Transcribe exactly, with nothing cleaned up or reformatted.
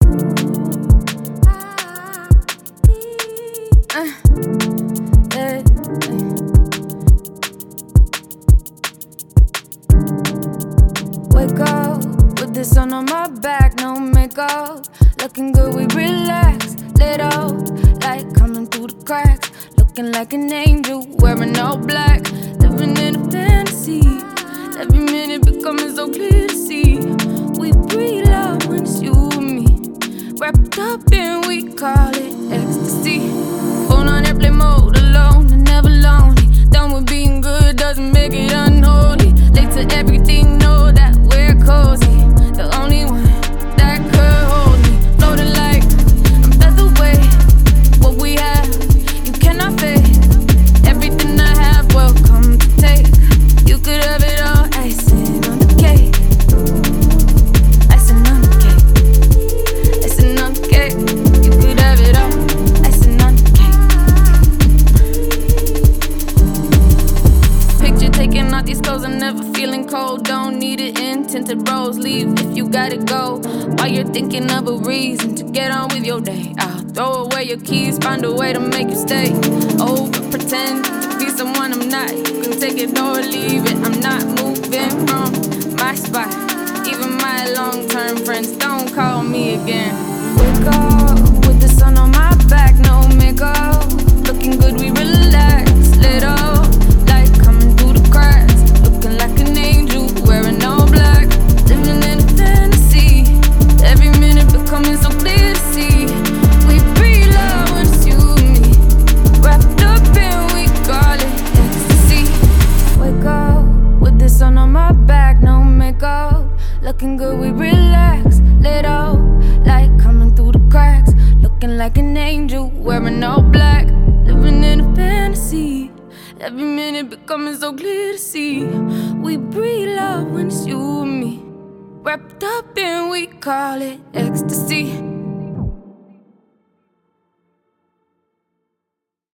Uh, eh, eh. Wake up with the sun on my back, no makeup. Looking good, we relax, lit up, light coming through the cracks. Looking like an angel, wearing all black. Living in a fantasy, every minute becoming so clear to see. We breathe love when it's you and me. Wrapped up and we call it ecstasy. Phone on airplane mode, alone and never lonely. Done with being good doesn't make it unholy. Late to everything, know that we're cozy. The only one that could hold me. Floating like I'm feather away. What we have, you cannot fake. Everything I have, welcome to take. You could have it all, icing on the cake. Icing on the cake. Icing on the cake. You could have it all, icing on the cake. Picture taking off these clothes, I'm never feeling cold. Don't need it in tinted rose. Leave if you gotta go. While you're thinking of a reason to get on with your day, I'll throw away your keys, find a way to make you stay. Over pretend to be someone I'm not. You can take it or leave it. I'm not moving from my spot. Even my long-term friends don't call me again. Wake up with the sun on my back, no makeup. Looking good, we relax, lit up, light coming through the cracks. Looking like an angel, wearing all black. Living in a fantasy, every minute becoming so clear to see. We breathe love when it's you and me. Wrapped up and we call it ecstasy. Wake up with the sun on my back, no makeup. Looking good, we relax, lit up, light coming through the cracks. Looking like an angel, wearing all black. Living in a fantasy, every minute becoming so clear to see. We breathe love when it's you and me. Wrapped up and we call it ecstasy.